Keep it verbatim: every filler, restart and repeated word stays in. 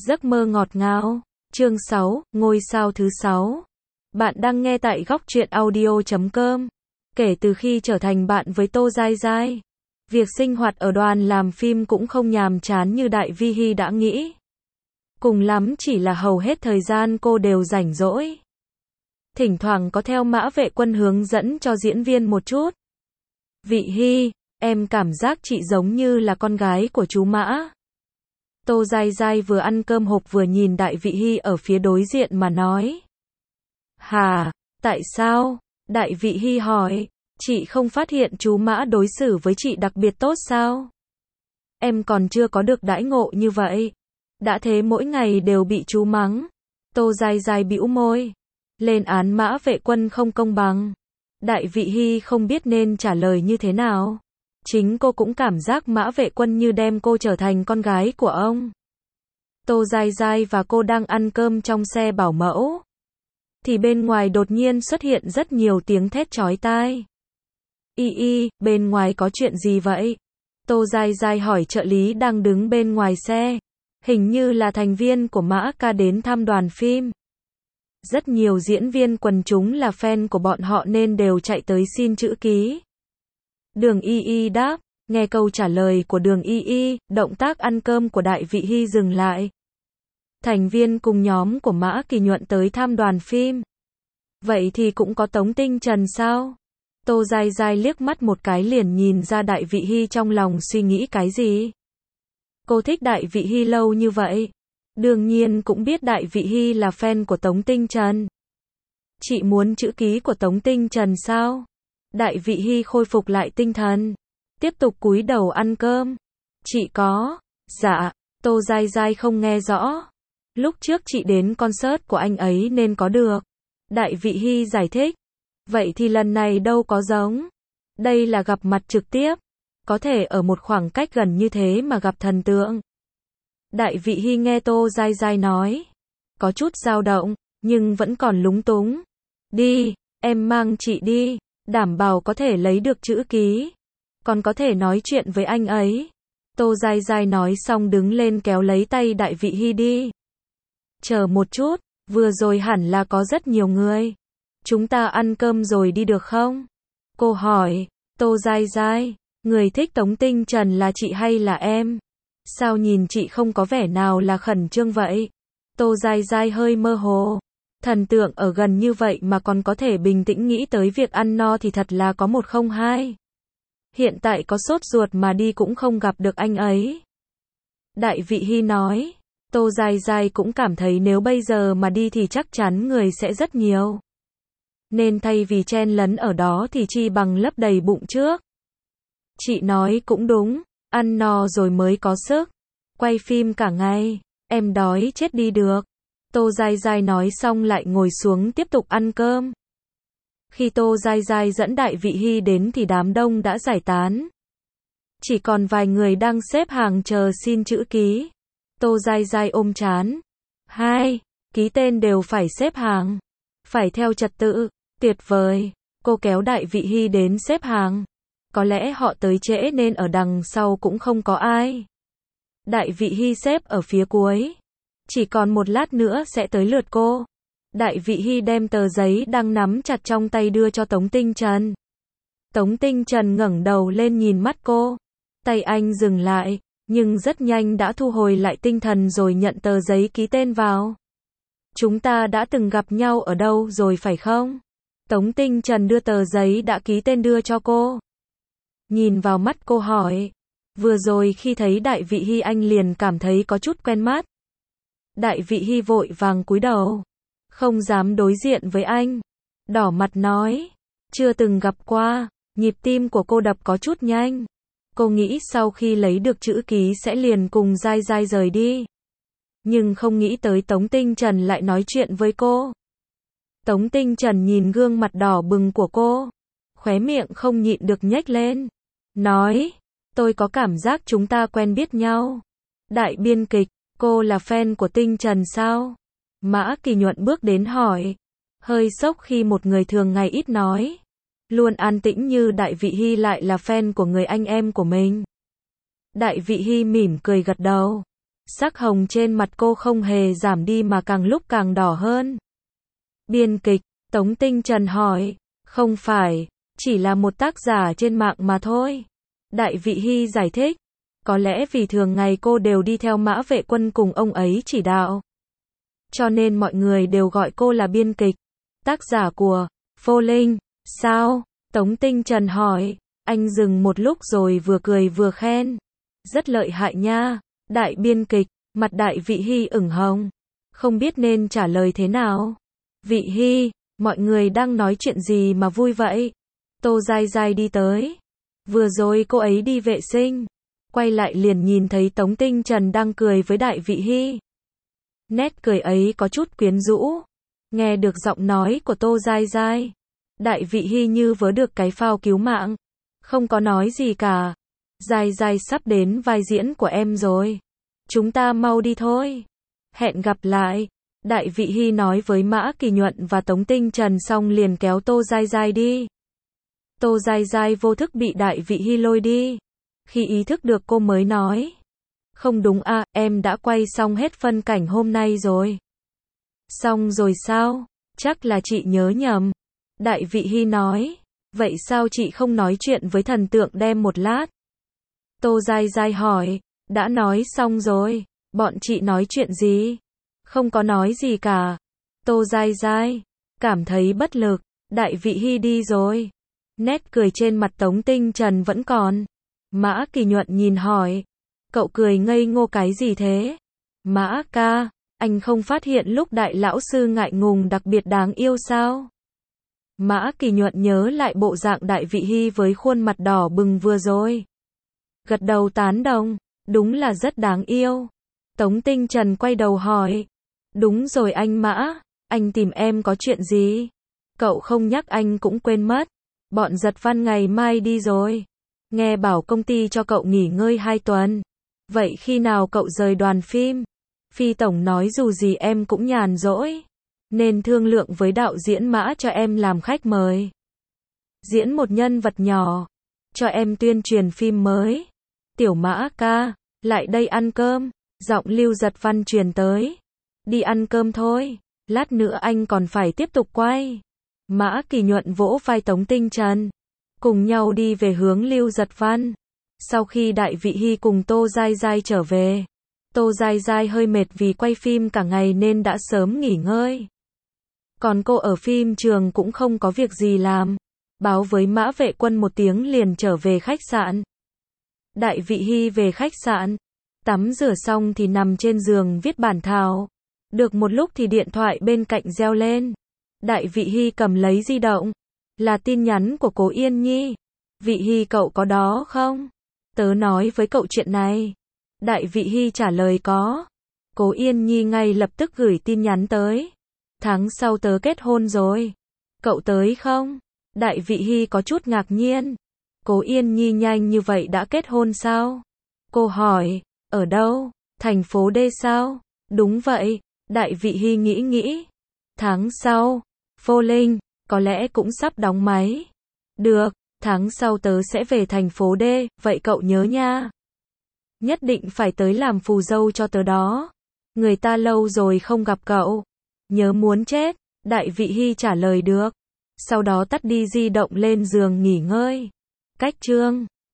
Giấc mơ ngọt ngào. Chương sáu, ngôi sao thứ sáu. Bạn đang nghe tại góc truyện audio chấm com. Kể từ khi trở thành bạn với Tô Giai Giai, việc sinh hoạt ở đoàn làm phim cũng không nhàm chán như Đại Vi Hy đã nghĩ. Cùng lắm chỉ là hầu hết thời gian cô đều rảnh rỗi. Thỉnh thoảng có theo Mã Vệ Quân hướng dẫn cho diễn viên một chút. Vị Hy, em cảm giác chị giống như là con gái của chú Mã. Tô Giai Giai vừa ăn cơm hộp vừa nhìn Đại Vị Hy ở phía đối diện mà nói. Hà, tại sao? Đại Vị Hy hỏi, chị không phát hiện chú Mã đối xử với chị đặc biệt tốt sao? Em còn chưa có được đãi ngộ như vậy. Đã thế mỗi ngày đều bị chú mắng. Tô Giai Giai bĩu môi. Lên án Mã Vệ Quân không công bằng. Đại Vị Hy không biết nên trả lời như thế nào. Chính cô cũng cảm giác Mã Vệ Quân như đem cô trở thành con gái của ông. Tô Giai Giai và cô đang ăn cơm trong xe bảo mẫu. Thì bên ngoài đột nhiên xuất hiện rất nhiều tiếng thét chói tai. Y y, bên ngoài có chuyện gì vậy? Tô Giai Giai hỏi trợ lý đang đứng bên ngoài xe. Hình như là thành viên của Mã ca đến thăm đoàn phim. Rất nhiều diễn viên quần chúng là fan của bọn họ nên đều chạy tới xin chữ ký. Đường Y Y đáp, nghe câu trả lời của Đường Y Y, động tác ăn cơm của Đại Vị Hy dừng lại. Thành viên cùng nhóm của Mã Kỳ Nhuận tới thăm đoàn phim. Vậy thì cũng có Tống Tinh Trần sao? Tô Giai Giai liếc mắt một cái liền nhìn ra Đại Vị Hy trong lòng suy nghĩ cái gì. Cô thích Đại Vị Hy lâu như vậy. Đương nhiên cũng biết Đại Vị Hy là fan của Tống Tinh Trần. Chị muốn chữ ký của Tống Tinh Trần sao? Đại Vị Hy khôi phục lại tinh thần. Tiếp tục cúi đầu ăn cơm. Chị có. Dạ. Tô Giai Giai không nghe rõ. Lúc trước chị đến concert của anh ấy nên có được. Đại Vị Hy giải thích. Vậy thì lần này đâu có giống. Đây là gặp mặt trực tiếp. Có thể ở một khoảng cách gần như thế mà gặp thần tượng. Đại Vị Hy nghe Tô Giai Giai nói. Có chút dao động, nhưng vẫn còn lúng túng. Đi, em mang chị đi. Đảm bảo có thể lấy được chữ ký. Còn có thể nói chuyện với anh ấy. Tô Giai Giai nói xong đứng lên kéo lấy tay Đại Vị Hy đi. Chờ một chút, vừa rồi hẳn là có rất nhiều người. Chúng ta ăn cơm rồi đi được không? Cô hỏi. Tô Giai Giai, người thích Tống Tinh Trần là chị hay là em? Sao nhìn chị không có vẻ nào là khẩn trương vậy? Tô Giai Giai hơi mơ hồ. Thần tượng ở gần như vậy mà còn có thể bình tĩnh nghĩ tới việc ăn no thì thật là có một không hai. Hiện tại có sốt ruột mà đi cũng không gặp được anh ấy. Đại Vị Hy nói. Tô Giai Giai cũng cảm thấy nếu bây giờ mà đi thì chắc chắn người sẽ rất nhiều. Nên thay vì chen lấn ở đó thì chi bằng lấp đầy bụng trước. Chị nói cũng đúng, ăn no rồi mới có sức. Quay phim cả ngày, em đói chết đi được. Tô Giai Giai nói xong lại ngồi xuống tiếp tục ăn cơm. Khi Tô Giai Giai dẫn Đại Vị Hy đến thì đám đông đã giải tán. Chỉ còn vài người đang xếp hàng chờ xin chữ ký. Tô Giai Giai ôm trán. Hai, ký tên đều phải xếp hàng. Phải theo trật tự. Tuyệt vời. Cô kéo Đại Vị Hy đến xếp hàng. Có lẽ họ tới trễ nên ở đằng sau cũng không có ai. Đại Vị Hy xếp ở phía cuối. Chỉ còn một lát nữa sẽ tới lượt cô. Đại Vị Hy đem tờ giấy đang nắm chặt trong tay đưa cho Tống Tinh Trần. Tống Tinh Trần ngẩng đầu lên nhìn mắt cô. Tay anh dừng lại, nhưng rất nhanh đã thu hồi lại tinh thần rồi nhận tờ giấy ký tên vào. Chúng ta đã từng gặp nhau ở đâu rồi phải không? Tống Tinh Trần đưa tờ giấy đã ký tên đưa cho cô. Nhìn vào mắt cô hỏi. Vừa rồi khi thấy Đại Vị Hy anh liền cảm thấy có chút quen mắt. Đại Vị Hy vội vàng cúi đầu. Không dám đối diện với anh. Đỏ mặt nói. Chưa từng gặp qua. Nhịp tim của cô đập có chút nhanh. Cô nghĩ sau khi lấy được chữ ký sẽ liền cùng Giai Giai rời đi. Nhưng không nghĩ tới Tống Tinh Trần lại nói chuyện với cô. Tống Tinh Trần nhìn gương mặt đỏ bừng của cô. Khóe miệng không nhịn được nhếch lên. Nói. Tôi có cảm giác chúng ta quen biết nhau. Đại biên kịch. Cô là fan của Tinh Trần sao? Mã Kỳ Nhuận bước đến hỏi. Hơi sốc khi một người thường ngày ít nói. Luôn an tĩnh như Đại Vị Hy lại là fan của người anh em của mình. Đại Vị Hy mỉm cười gật đầu. Sắc hồng trên mặt cô không hề giảm đi mà càng lúc càng đỏ hơn. Biên kịch, Tống Tinh Trần hỏi. Không phải, chỉ là một tác giả trên mạng mà thôi. Đại Vị Hy giải thích. Có lẽ vì thường ngày cô đều đi theo Mã Vệ Quân cùng ông ấy chỉ đạo. Cho nên mọi người đều gọi cô là biên kịch. Tác giả của Vô Linh, sao? Tống Tinh Trần hỏi. Anh dừng một lúc rồi vừa cười vừa khen. Rất lợi hại nha. Đại biên kịch, mặt Đại Vị Hy ửng hồng. Không biết nên trả lời thế nào. Vị Hy, mọi người đang nói chuyện gì mà vui vậy? Tô Giai Giai đi tới. Vừa rồi cô ấy đi vệ sinh. Quay lại liền nhìn thấy Tống Tinh Trần đang cười với Đại Vị Hy. Nét cười ấy có chút quyến rũ. Nghe được giọng nói của Tô Giai Giai. Đại Vị Hy như vớ được cái phao cứu mạng. Không có nói gì cả. Giai Giai sắp đến vai diễn của em rồi. Chúng ta mau đi thôi. Hẹn gặp lại. Đại Vị Hy nói với Mã Kỳ Nhuận và Tống Tinh Trần xong liền kéo Tô Giai Giai đi. Tô Giai Giai vô thức bị Đại Vị Hy lôi đi. Khi ý thức được cô mới nói. Không đúng à, em đã quay xong hết phân cảnh hôm nay rồi. Xong rồi sao? Chắc là chị nhớ nhầm. Đại Vị Hy nói. Vậy sao chị không nói chuyện với thần tượng đem một lát? Tô Giai Giai hỏi. Đã nói xong rồi. Bọn chị nói chuyện gì? Không có nói gì cả. Tô Giai Giai cảm thấy bất lực. Đại Vị Hy đi rồi. Nét cười trên mặt Tống Tinh Trần vẫn còn. Mã Kỳ Nhuận nhìn hỏi. Cậu cười ngây ngô cái gì thế? Mã ca, anh không phát hiện lúc đại lão sư ngại ngùng đặc biệt đáng yêu sao? Mã Kỳ Nhuận nhớ lại bộ dạng Đại Vị Hy với khuôn mặt đỏ bừng vừa rồi. Gật đầu tán đồng. Đúng là rất đáng yêu. Tống Tinh Trần quay đầu hỏi. Đúng rồi anh Mã, anh tìm em có chuyện gì? Cậu không nhắc anh cũng quên mất. Bọn Giật Văn ngày mai đi rồi. Nghe bảo công ty cho cậu nghỉ ngơi hai tuần. Vậy khi nào cậu rời đoàn phim? Phi tổng nói dù gì em cũng nhàn rỗi. Nên thương lượng với đạo diễn Mã cho em làm khách mời. Diễn một nhân vật nhỏ. Cho em tuyên truyền phim mới. Tiểu Mã ca, lại đây ăn cơm. Giọng Lưu Giật Văn truyền tới. Đi ăn cơm thôi. Lát nữa anh còn phải tiếp tục quay. Mã Kỳ Nhuận vỗ vai Tống Tinh Trần. Cùng nhau đi về hướng Lưu Giật Văn. Sau khi Đại Vị Hy cùng Tô Giai Giai trở về. Tô Giai Giai hơi mệt vì quay phim cả ngày nên đã sớm nghỉ ngơi. Còn cô ở phim trường cũng không có việc gì làm. Báo với Mã Vệ Quân một tiếng liền trở về khách sạn. Đại Vị Hy về khách sạn. Tắm rửa xong thì nằm trên giường viết bản thảo. Được một lúc thì điện thoại bên cạnh reo lên. Đại Vị Hy cầm lấy di động. Là tin nhắn của Cố Yên Nhi. Vị Hy cậu có đó không? Tớ nói với cậu chuyện này. Đại Vị Hy trả lời có. Cố Yên Nhi ngay lập tức gửi tin nhắn tới. Tháng sau tớ kết hôn rồi. Cậu tới không? Đại Vị Hy có chút ngạc nhiên. Cố Yên Nhi nhanh như vậy đã kết hôn sao? Cô hỏi. Ở đâu? Thành phố D sao? Đúng vậy. Đại Vị Hy nghĩ nghĩ. Tháng sau. Vô Linh, có lẽ cũng sắp đóng máy. Được, tháng sau tớ sẽ về thành phố D, vậy cậu nhớ nha. Nhất định phải tới làm phù dâu cho tớ đó. Người ta lâu rồi không gặp cậu. Nhớ muốn chết. Đại Vị Hy trả lời được. Sau đó tắt đi di động lên giường nghỉ ngơi. Cách chương